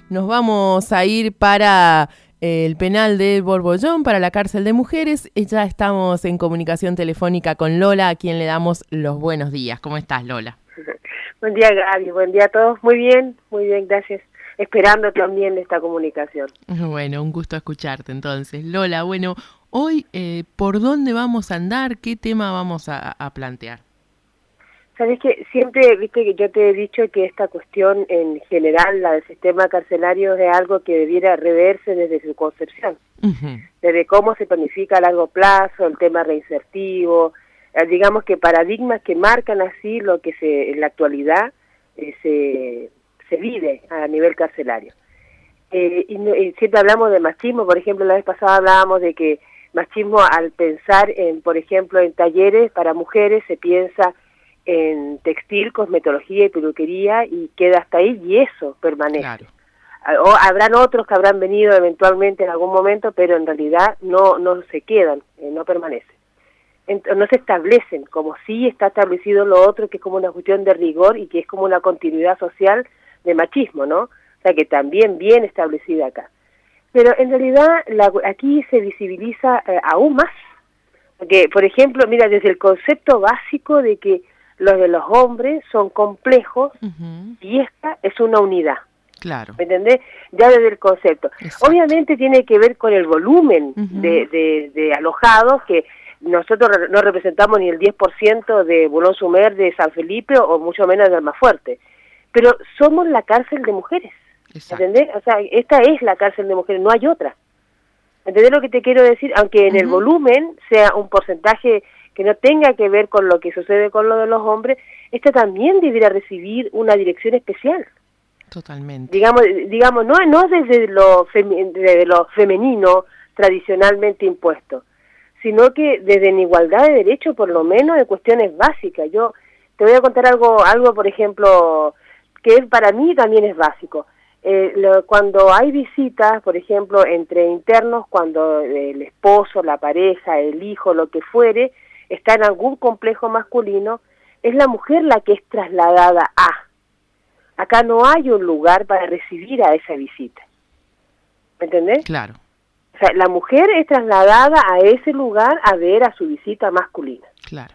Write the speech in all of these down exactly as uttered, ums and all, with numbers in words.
nos vamos a ir para el penal de Borbollón, para la cárcel de mujeres. Ya estamos en comunicación telefónica con Lola, a quien le damos los buenos días. ¿Cómo estás, Lola? Buen día, Gaby. Buen día a todos. Muy bien, muy bien, gracias. Esperando también esta comunicación. Bueno, un gusto escucharte entonces. Lola, bueno, hoy, eh, ¿por dónde vamos a andar? ¿Qué tema vamos a, a plantear? Sabes que siempre, viste que yo te he dicho que esta cuestión en general, la del sistema carcelario, es algo que debiera reverse desde su concepción. Uh-huh. Desde cómo se planifica a largo plazo, el tema reinsertivo, eh, digamos que paradigmas que marcan así lo que se en la actualidad eh, se, se vive a nivel carcelario. Eh, y, y siempre hablamos de machismo, por ejemplo, la vez pasada hablábamos de que machismo, al pensar en, por ejemplo, en talleres para mujeres, se piensa en textil, cosmetología y peluquería, y queda hasta ahí, y eso permanece. Claro. O habrán otros que habrán venido eventualmente en algún momento, pero en realidad no no se quedan, eh, no permanecen. Ent- no se establecen, como sí está establecido lo otro, que es como una cuestión de rigor y que es como una continuidad social de machismo, ¿no? O sea, que también bien establecida acá. Pero en realidad la, aquí se visibiliza eh, aún más. Porque, por ejemplo, mira, desde el concepto básico de que los de los hombres son complejos, uh-huh, y esta es una unidad. Claro. ¿Me entendés? Ya desde el concepto. Exacto. Obviamente tiene que ver con el volumen, uh-huh, de, de, de alojados, que nosotros no representamos ni el diez por ciento de Boulogne-sur-Mer, de San Felipe, o mucho menos de Almafuerte. Pero somos la cárcel de mujeres. Exacto. ¿Entendés? O sea, esta es la cárcel de mujeres, no hay otra. ¿Entendés lo que te quiero decir? Aunque en uh-huh, el volumen sea un porcentaje que no tenga que ver con lo que sucede con lo de los hombres, esta también debería recibir una dirección especial. Totalmente. Digamos, digamos no, no desde lo, fem- desde lo femenino tradicionalmente impuesto, sino que desde en igualdad de derechos, por lo menos de cuestiones básicas. Yo te voy a contar algo, algo por ejemplo, que para mí también es básico. Eh, lo, cuando hay visitas, por ejemplo, entre internos, cuando el esposo, la pareja, el hijo, lo que fuere, está en algún complejo masculino, es la mujer la que es trasladada a. Acá no hay un lugar para recibir a esa visita. ¿Me entendés? Claro. O sea, la mujer es trasladada a ese lugar a ver a su visita masculina. Claro.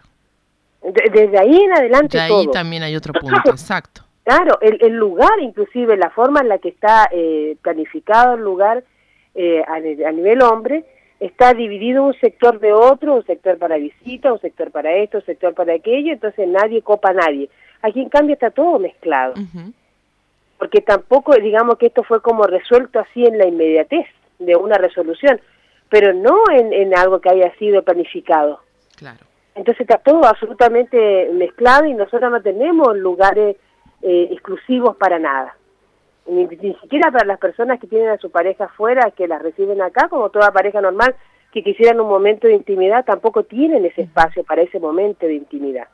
Desde ahí en adelante todo. De ahí también hay otro punto, exacto. Claro, el, el lugar, inclusive la forma en la que está eh, planificado el lugar eh, a, a nivel hombre, está dividido un sector de otro, un sector para visita, un sector para esto, un sector para aquello, entonces nadie copa a nadie. Aquí en cambio está todo mezclado, uh-huh, porque tampoco, digamos que esto fue como resuelto así en la inmediatez de una resolución, pero no en, en algo que haya sido planificado. Claro. Entonces está todo absolutamente mezclado y nosotros no tenemos lugares eh, exclusivos para nada. Ni, ni siquiera para las personas que tienen a su pareja afuera, que las reciben acá, como toda pareja normal, que quisieran un momento de intimidad, tampoco tienen ese espacio para ese momento de intimidad.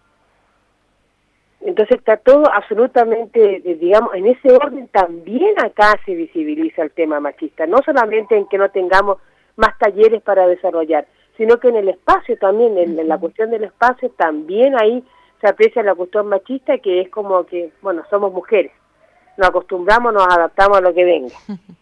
Entonces está todo absolutamente, digamos, en ese orden también acá se visibiliza el tema machista, no solamente en que no tengamos más talleres para desarrollar, sino que en el espacio también, en, en la cuestión del espacio, también ahí se aprecia la cuestión machista, que es como que, bueno, somos mujeres. Nos acostumbramos, nos adaptamos a lo que venga.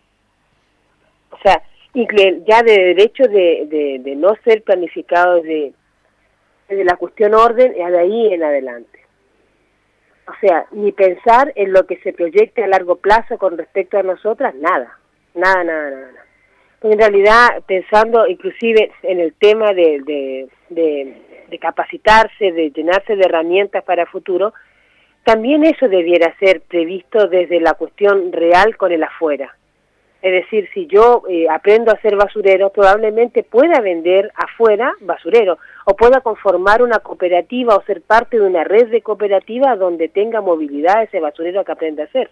O sea, ya de derecho de, de, de no ser planificado de, de la cuestión orden, es de ahí en adelante. O sea, ni pensar en lo que se proyecte a largo plazo con respecto a nosotras, nada, nada, nada, nada. Porque en realidad, pensando inclusive en el tema de, de, de, de capacitarse, de llenarse de herramientas para el futuro, también eso debiera ser previsto desde la cuestión real con el afuera. Es decir, si yo eh, aprendo a ser basurero, probablemente pueda vender afuera basurero, o pueda conformar una cooperativa o ser parte de una red de cooperativas donde tenga movilidad ese basurero que aprende a hacer.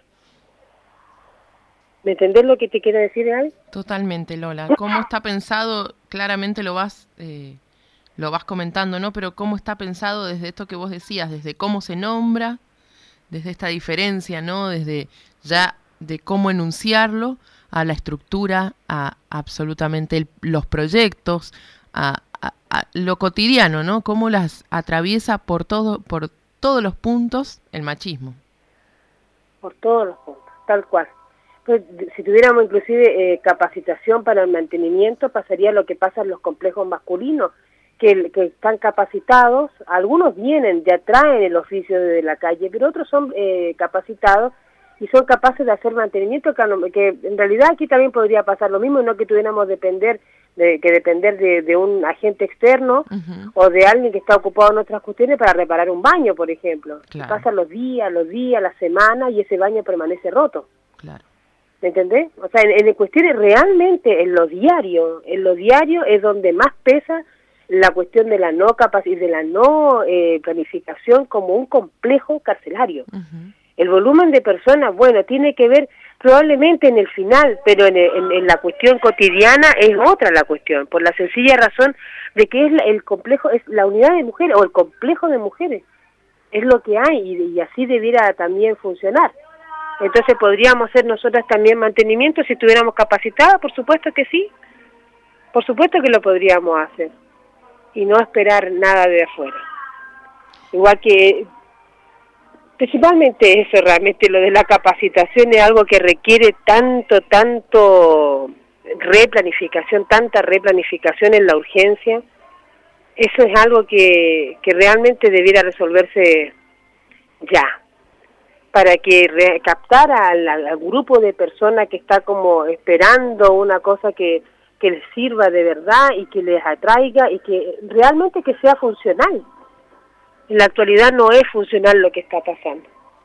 ¿Me entendés lo que te quiero decir, Gaby? Totalmente, Lola. ¿Cómo está pensado? Claramente lo vas eh, lo vas comentando, ¿no? Pero ¿cómo está pensado desde esto que vos decías? Desde cómo se nombra, desde esta diferencia, ¿no? Desde ya de cómo enunciarlo, a la estructura, a absolutamente el, los proyectos, a, a, a lo cotidiano, ¿no? Cómo las atraviesa por todo, por todos los puntos el machismo. Por todos los puntos, tal cual. Pues, si tuviéramos inclusive eh, capacitación para el mantenimiento, pasaría lo que pasa en los complejos masculinos, que, que están capacitados, algunos vienen, ya traen el oficio desde la calle, pero otros son eh, capacitados y son capaces de hacer mantenimiento, que, que en realidad aquí también podría pasar lo mismo, no que tuviéramos depender de, que depender de, de un agente externo uh-huh. o de alguien que está ocupado en otras cuestiones para reparar un baño, por ejemplo. Claro. Pasan los días, los días, las semanas y ese baño permanece roto. Claro. ¿Me entendés? O sea, en, en cuestiones realmente, en lo diario, en lo diario es donde más pesa la cuestión de la no capacidad, de la no eh, planificación como un complejo carcelario. Uh-huh. El volumen de personas, bueno, tiene que ver probablemente en el final, pero en, en, en la cuestión cotidiana es otra la cuestión, por la sencilla razón de que es la, el complejo, es la unidad de mujeres o el complejo de mujeres, es lo que hay y, y así debiera también funcionar. Entonces, ¿podríamos hacer nosotras también mantenimiento si estuviéramos capacitadas? Por supuesto que sí, por supuesto que lo podríamos hacer y no esperar nada de afuera. Igual que, principalmente eso, realmente lo de la capacitación es algo que requiere tanto, tanto replanificación, tanta replanificación en la urgencia. Eso es algo que, que realmente debiera resolverse ya, para que re captar al, al grupo de personas que está como esperando una cosa que, que les sirva de verdad y que les atraiga y que realmente que sea funcional. En la actualidad no es funcional lo que está pasando.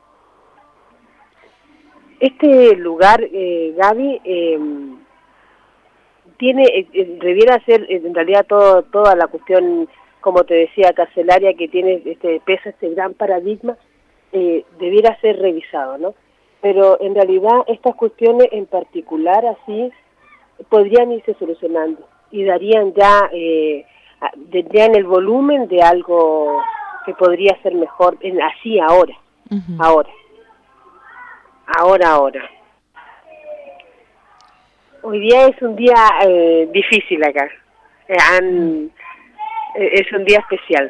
Este lugar, eh, Gaby, eh, tiene, eh, debiera ser en realidad todo, toda la cuestión, como te decía, carcelaria, que tiene este pesa este gran paradigma, eh, debiera ser revisado, ¿no? Pero en realidad estas cuestiones en particular así podrían irse solucionando y darían ya, eh, tendrían el volumen de algo que podría ser mejor, en, así ahora, uh-huh. ahora, ahora, ahora. Hoy día es un día eh, difícil acá, eh, han, eh, es un día especial.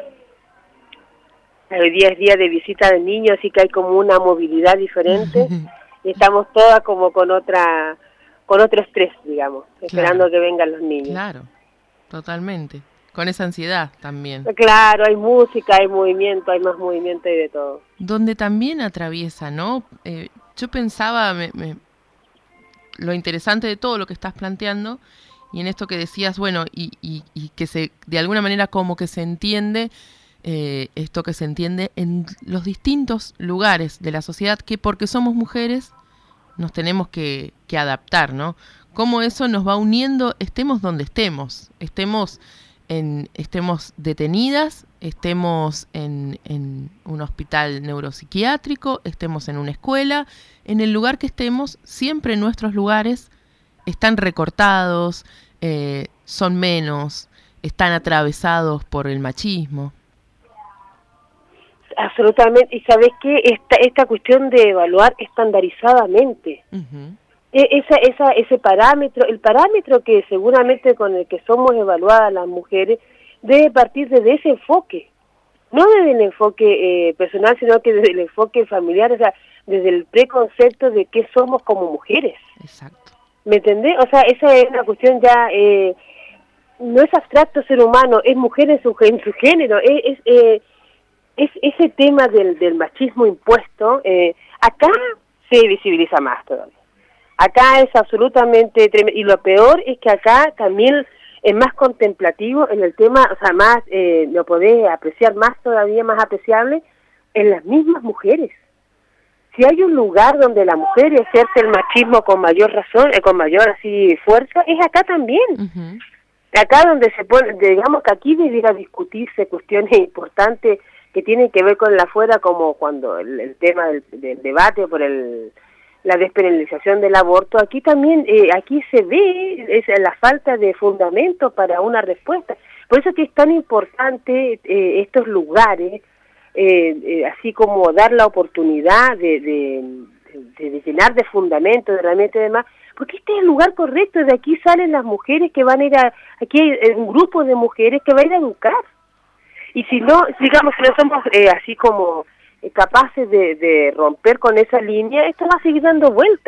Hoy día es día de visita de niños, así que hay como una movilidad diferente y estamos todas como con otra, con otro estrés, digamos, esperando claro. que vengan los niños. Claro, totalmente. Con esa ansiedad también. Claro, hay música, hay movimiento, hay más movimiento y de todo. Donde también atraviesa, ¿no? Eh, yo pensaba, me, me, lo interesante de todo lo que estás planteando, y en esto que decías, bueno, y, y, y que se de alguna manera como que se entiende, eh, esto que se entiende en los distintos lugares de la sociedad, que porque somos mujeres nos tenemos que, que adaptar, ¿no? Cómo eso nos va uniendo, estemos donde estemos, estemos... En, estemos detenidas, estemos en, en un hospital neuropsiquiátrico, estemos en una escuela, en el lugar que estemos, siempre nuestros lugares están recortados, eh, son menos, están atravesados por el machismo. Absolutamente, y ¿sabes qué? Esta, esta cuestión de evaluar estandarizadamente. Uh-huh. Esa, esa, ese parámetro, el parámetro que seguramente con el que somos evaluadas las mujeres, debe partir desde ese enfoque, no desde el enfoque eh, personal, sino que desde el enfoque familiar, o sea, desde el preconcepto de qué somos como mujeres. Exacto. ¿Me entendés? O sea, esa es una cuestión ya, eh, no es abstracto ser humano, es mujer en su, en su género, es, es, eh, es ese tema del, del machismo impuesto, eh, acá se visibiliza más todavía. Acá es absolutamente tremendo, y lo peor es que acá también es más contemplativo en el tema, o sea, más, eh, lo podés apreciar más todavía, más apreciable, en las mismas mujeres. Si hay un lugar donde la mujer ejerce el machismo con mayor razón, eh, con mayor así fuerza, es acá también. Uh-huh. Acá donde se pone, digamos que aquí debiera discutirse cuestiones importantes que tienen que ver con la afuera, como cuando el, el tema del, del debate por el... la despenalización del aborto, aquí también, eh, aquí se ve es la falta de fundamento para una respuesta. Por eso es que es tan importante eh, estos lugares, eh, eh, así como dar la oportunidad de, de, de, de llenar de fundamento, de realmente demás, porque este es el lugar correcto, de aquí salen las mujeres que van a ir a, aquí hay un grupo de mujeres que va a ir a educar. Y si no, digamos, si no somos eh, así como... capaces de, de romper con esa línea, esto va a seguir dando vuelta.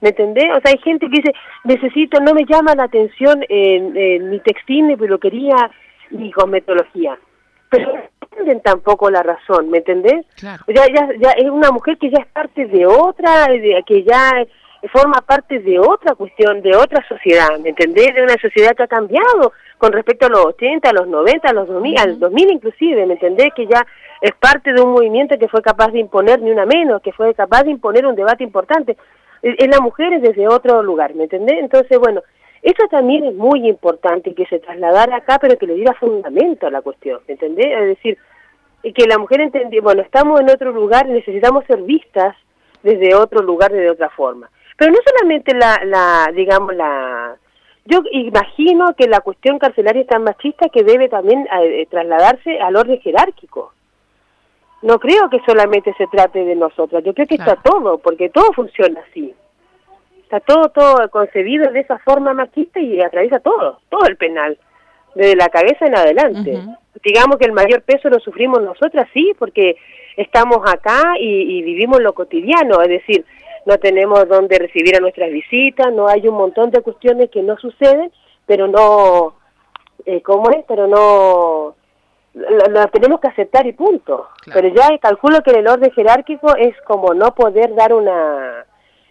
¿me entendés? O sea, hay gente que dice, necesito, no me llama la atención eh, eh, ni textil, ni peluquería, ni cosmetología. Pero no entienden tampoco la razón, ¿me entendés? Claro. Ya, ya, ya es una mujer que ya es parte de otra, de, que ya forma parte de otra cuestión, de otra sociedad, ¿me entendés? De una sociedad que ha cambiado con respecto a los ochenta, a los noventa, a los dos mil, uh-huh. al dos mil inclusive, ¿me entendés? Que ya es parte de un movimiento que fue capaz de imponer ni una menos, que fue capaz de imponer un debate importante. En las mujeres desde otro lugar, ¿me entendés? Entonces, bueno, eso también es muy importante, que se trasladara acá, pero que le diera fundamento a la cuestión, ¿me entendés? Es decir, que la mujer entendía, bueno, estamos en otro lugar, necesitamos ser vistas desde otro lugar, de otra forma. Pero no solamente la, la digamos, la... Yo imagino que la cuestión carcelaria es tan machista que debe también eh, trasladarse al orden jerárquico. No creo que solamente se trate de nosotras, yo creo que claro. está todo, porque todo funciona así. Está todo todo concebido de esa forma machista y atraviesa todo, todo el penal, desde la cabeza en adelante. Uh-huh. Digamos que el mayor peso lo sufrimos nosotras, sí, porque estamos acá y, y vivimos lo cotidiano, es decir, no tenemos dónde recibir a nuestras visitas, no hay un montón de cuestiones que no suceden, pero no, eh, ¿cómo es? Pero no... Lo tenemos que aceptar y punto. Claro. Pero ya calculo que en el orden jerárquico es como no poder dar una...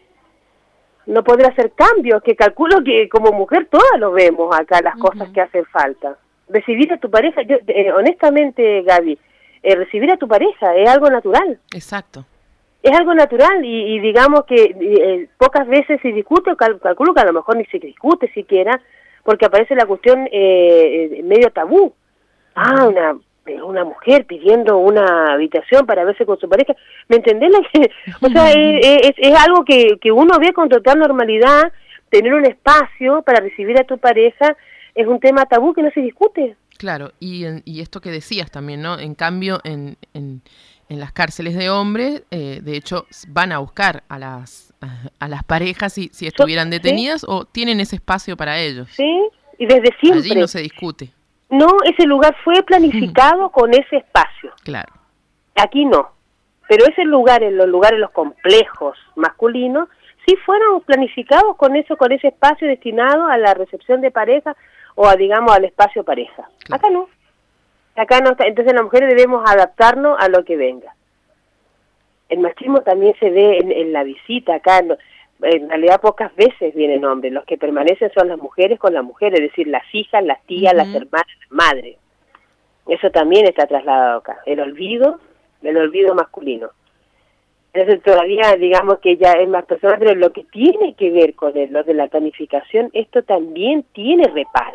no poder hacer cambios, que calculo que como mujer todas lo vemos acá, las uh-huh. cosas que hacen falta. Recibir a tu pareja, yo eh, honestamente, Gaby, eh, recibir a tu pareja es algo natural. Exacto. Es algo natural y, y digamos que eh, pocas veces se discute, cal, calculo que a lo mejor ni se discute siquiera, porque aparece la cuestión eh, medio tabú. Ah, una una mujer pidiendo una habitación para verse con su pareja, ¿me entendés? O sea, es, es, es algo que, que uno ve con total normalidad. Tener un espacio para recibir a tu pareja es un tema tabú que no se discute. Claro, y, y esto que decías también, ¿no? En cambio, en, en, en las cárceles de hombres, eh, de hecho, van a buscar a las a las parejas si, si estuvieran detenidas, ¿sí? O tienen ese espacio para ellos. Sí, y desde siempre. Allí no se discute. No, ese lugar fue planificado con ese espacio. Claro. Aquí no. Pero ese lugar, en los lugares, los complejos masculinos, sí fueron planificados con eso, con ese espacio destinado a la recepción de pareja o a, digamos, al espacio pareja. Claro. Acá no. Acá no está. Entonces las mujeres debemos adaptarnos a lo que venga. El machismo también se ve en, en la visita acá. No, en realidad pocas veces vienen hombres, los que permanecen son las mujeres con las mujeres, es decir, las hijas, las tías, uh-huh. las hermanas, las madres. Eso también está trasladado acá, el olvido, el olvido masculino. Entonces todavía digamos que ya es más personal, pero lo que tiene que ver con el, lo de la planificación, esto también tiene reparo.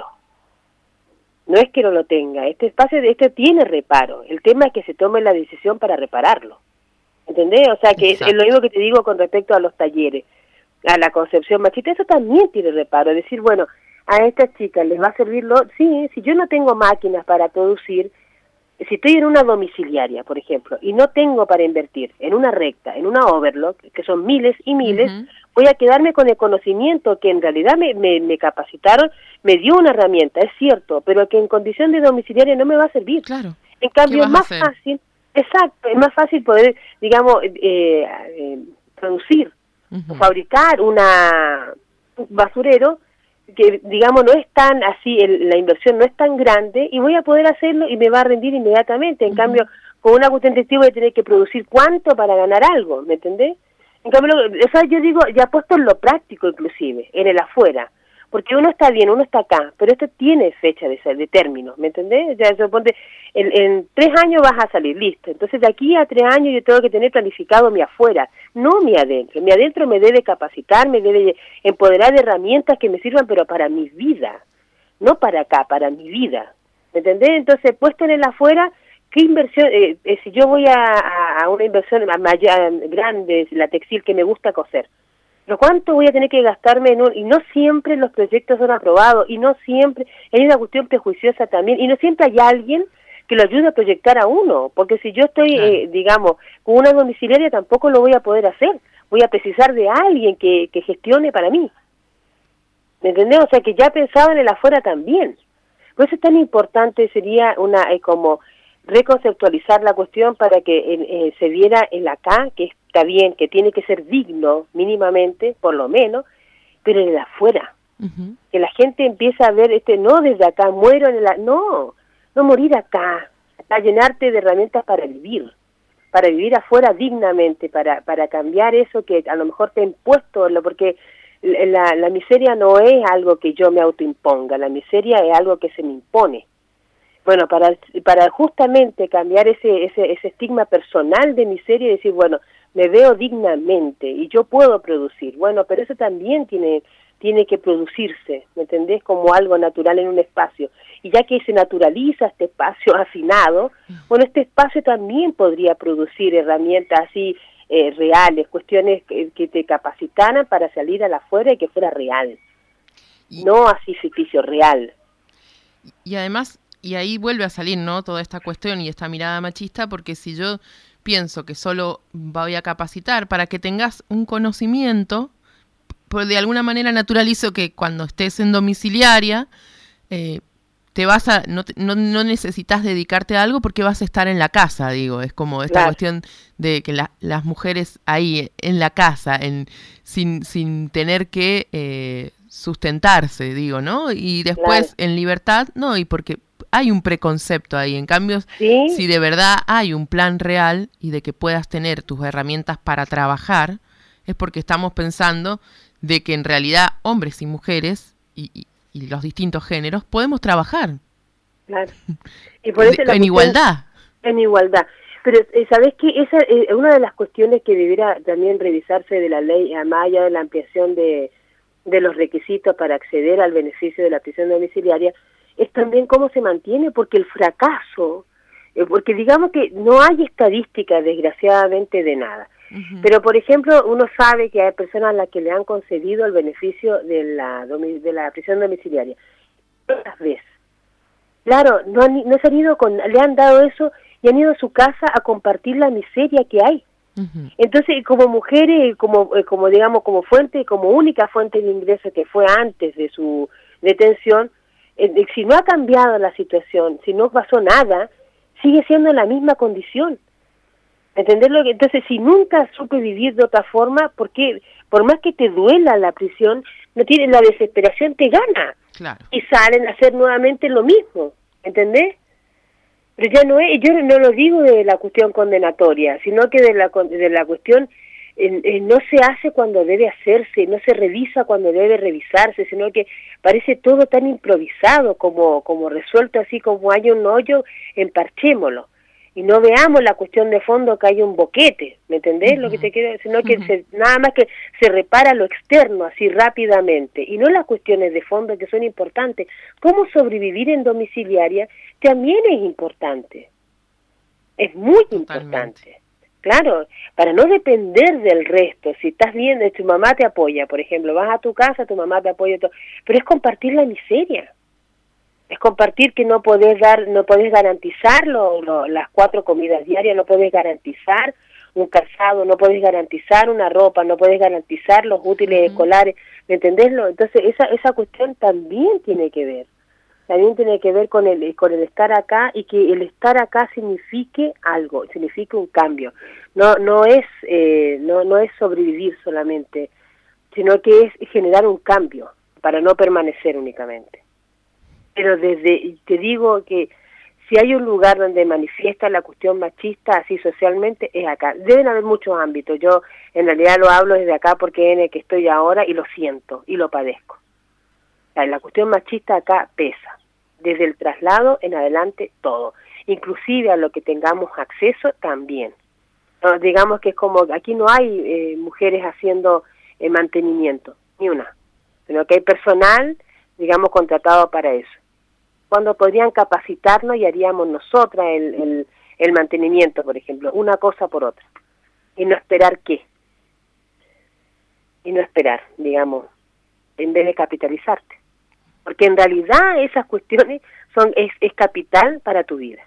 No es que no lo tenga, este espacio, esto tiene reparo, el tema es que se tome la decisión para repararlo. ¿Entendés? O sea que es, es lo mismo que te digo con respecto a los talleres, a la concepción machista, eso también tiene reparo, es decir, bueno, a estas chicas les va a servir lo... Sí, si yo no tengo máquinas para producir, si estoy en una domiciliaria, por ejemplo, y no tengo para invertir en una recta, en una overlock, que son miles y miles, uh-huh. voy a quedarme con el conocimiento que en realidad me, me, me capacitaron, me dio una herramienta, es cierto, pero que en condición de domiciliaria no me va a servir. Claro. En cambio, es más fácil, exacto, es más fácil poder, digamos, eh, eh, producir uh-huh. o fabricar una un basurero que, digamos, no es tan así, el, la inversión no es tan grande y voy a poder hacerlo y me va a rendir inmediatamente. En uh-huh. cambio, con una cuestión testiva voy a tener que producir cuánto para ganar algo, ¿me entendés? En cambio, o sea, yo digo, ya puesto en lo práctico inclusive, en el afuera, porque uno está bien, uno está acá, pero esto tiene fecha de, de término, ¿me entendés? Ya suponte, en, en tres años vas a salir, listo. Entonces, de aquí a tres años yo tengo que tener planificado mi afuera, no mi adentro. Mi adentro me debe capacitar, me debe empoderar de herramientas que me sirvan, pero para mi vida, no para acá, para mi vida, ¿me entendés? Entonces, puesto en el afuera, ¿qué inversión? Eh, eh, si yo voy a, a una inversión mayor, grande, la textil que me gusta coser, ¿pero cuánto voy a tener que gastarme en un...? Y no siempre los proyectos son aprobados, y no siempre... Hay una cuestión prejuiciosa también, y no siempre hay alguien que lo ayude a proyectar a uno, porque si yo estoy, claro. eh, digamos, con una domiciliaria tampoco lo voy a poder hacer. Voy a precisar de alguien que, que gestione para mí. ¿Me entendés? O sea, que ya pensaba en el afuera también. Por eso es tan importante, sería una eh, como reconceptualizar la cuestión para que eh, se viera el acá, que es está bien, que tiene que ser digno mínimamente, por lo menos, pero en el afuera. Uh-huh. Que la gente empieza a ver, este no desde acá, muero en el... No, no morir acá, a llenarte de herramientas para vivir, para vivir afuera dignamente, para para cambiar eso que a lo mejor te ha impuesto, porque la, la miseria no es algo que yo me autoimponga, la miseria es algo que se me impone. Bueno, para para justamente cambiar ese ese ese estigma personal de miseria y decir, bueno, me veo dignamente y yo puedo producir. Bueno, pero eso también tiene tiene que producirse, ¿me entendés? Como algo natural en un espacio. Y ya que se naturaliza este espacio afinado, bueno, este espacio también podría producir herramientas así eh, reales, cuestiones que, que te capacitaran para salir a la afuera y que fuera real. Y, no así ficticio, real. Y además, y ahí vuelve a salir, ¿no?, toda esta cuestión y esta mirada machista, porque si yo pienso que solo voy a capacitar para que tengas un conocimiento, pues de alguna manera naturalizo que cuando estés en domiciliaria eh, te vas a no, no no necesitas dedicarte a algo porque vas a estar en la casa, digo, es como esta claro. cuestión de que la, las mujeres ahí en la casa, en sin sin tener que eh, sustentarse, digo, ¿no? Y después claro. en libertad, no, y porque hay un preconcepto ahí, en cambio, ¿sí? Si de verdad hay un plan real y de que puedas tener tus herramientas para trabajar, es porque estamos pensando de que en realidad hombres y mujeres y, y, y los distintos géneros podemos trabajar. Claro. Y por eso en cuestión, igualdad. En igualdad. Pero, ¿sabés qué? Esa es una de las cuestiones que debiera también revisarse de la ley, más allá de la ampliación de, de los requisitos para acceder al beneficio de la prisión domiciliaria, es también cómo se mantiene, porque el fracaso, eh, porque digamos que no hay estadística, desgraciadamente, de nada. Uh-huh. Pero, por ejemplo, uno sabe que hay personas a las que le han concedido el beneficio de la de la prisión domiciliaria. Otras veces. Claro, no, han, no se han ido con, le han dado eso y han ido a su casa a compartir la miseria que hay. Uh-huh. Entonces, como mujeres, como como digamos, como fuente, como única fuente de ingreso que fue antes de su detención, eh, si no ha cambiado la situación, si no pasó nada, sigue siendo la misma condición. ¿Entender lo que? Entonces, si nunca supe vivir de otra forma, porque por más que te duela la prisión, no tiene la desesperación te gana. Claro. Y salen a hacer nuevamente lo mismo, ¿entendés? Pero ya no es, yo no lo digo de la cuestión condenatoria, sino que de la de la cuestión eh, eh, no se hace cuando debe hacerse, no se revisa cuando debe revisarse, sino que parece todo tan improvisado, como como resuelto así como hay un hoyo, emparchémoslo. Y no veamos la cuestión de fondo que hay un boquete, ¿me entendés? Uh-huh. Lo que te quiero decir, sino que uh-huh. se, nada más que se repara lo externo así rápidamente, y no las cuestiones de fondo que son importantes. Cómo sobrevivir en domiciliaria también es importante, es muy Totalmente. importante. Claro, para no depender del resto, si estás bien, tu mamá te apoya, por ejemplo, vas a tu casa, tu mamá te apoya, todo, pero es compartir la miseria. Es compartir que no podés dar, no podés garantizar lo, lo, las cuatro comidas diarias, no podés garantizar un calzado, no podés garantizar una ropa, no podés garantizar los útiles uh-huh. escolares, ¿me entendés? Entonces esa esa cuestión también tiene que ver, también tiene que ver con el con el estar acá, y que el estar acá signifique algo, signifique un cambio. No no es eh, no no es sobrevivir solamente, sino que es generar un cambio para no permanecer únicamente. Pero desde, te digo que si hay un lugar donde manifiesta la cuestión machista así socialmente, es acá. Deben haber muchos ámbitos. Yo en realidad lo hablo desde acá porque es en el que estoy ahora y lo siento y lo padezco. O sea, la cuestión machista acá pesa. Desde el traslado en adelante todo. Inclusive a lo que tengamos acceso también. No, digamos que es como, aquí no hay eh, mujeres haciendo eh, mantenimiento, ni una. Sino que hay personal, digamos, contratado para eso. Cuando podrían capacitarnos y haríamos nosotras el, el, el mantenimiento, por ejemplo, una cosa por otra, y no esperar qué, y no esperar, digamos, en vez de capitalizarte, porque en realidad esas cuestiones son es, es capital para tu vida.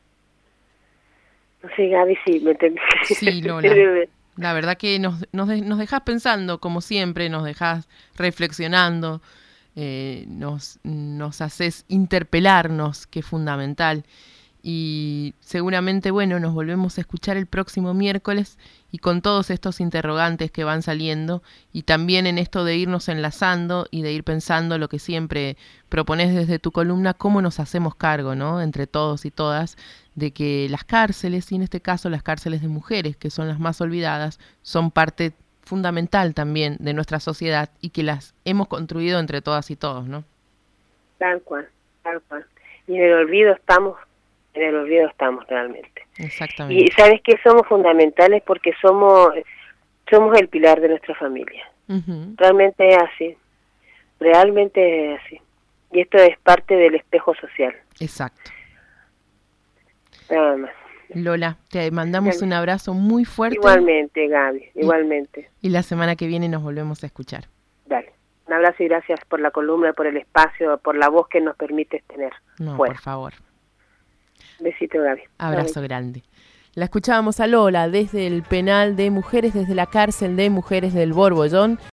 No sé, Gaby, sí, ¿me entendés? Sí, Lola. La verdad que nos, nos, de, nos dejás pensando, como siempre, nos dejás reflexionando. Eh, nos, nos haces interpelarnos, que es fundamental, Y seguramente, bueno, nos volvemos a escuchar el próximo miércoles y con todos estos interrogantes que van saliendo y también en esto de irnos enlazando y de ir pensando lo que siempre propones desde tu columna, cómo nos hacemos cargo, ¿no? Entre todos y todas, de que las cárceles, y en este caso las cárceles de mujeres, que son las más olvidadas, son parte fundamental también de nuestra sociedad y que las hemos construido entre todas y todos, ¿no? Tal cual, tal cual. Y en el olvido estamos, en el olvido estamos realmente. Exactamente. Y sabes que somos fundamentales porque somos, somos el pilar de nuestra familia. Uh-huh. Realmente es así, realmente es así. Y esto es parte del espejo social. Exacto. Nada más. Lola, te mandamos un abrazo muy fuerte. Igualmente, Gaby, igualmente. Y, y la semana que viene nos volvemos a escuchar. Dale. Un abrazo y gracias por la columna, por el espacio, por la voz que nos permites tener. No, fuera. Por favor. Besito, Gaby. Abrazo Gaby. grande. La escuchábamos a Lola desde el penal de mujeres, desde la cárcel de mujeres del Borbollón.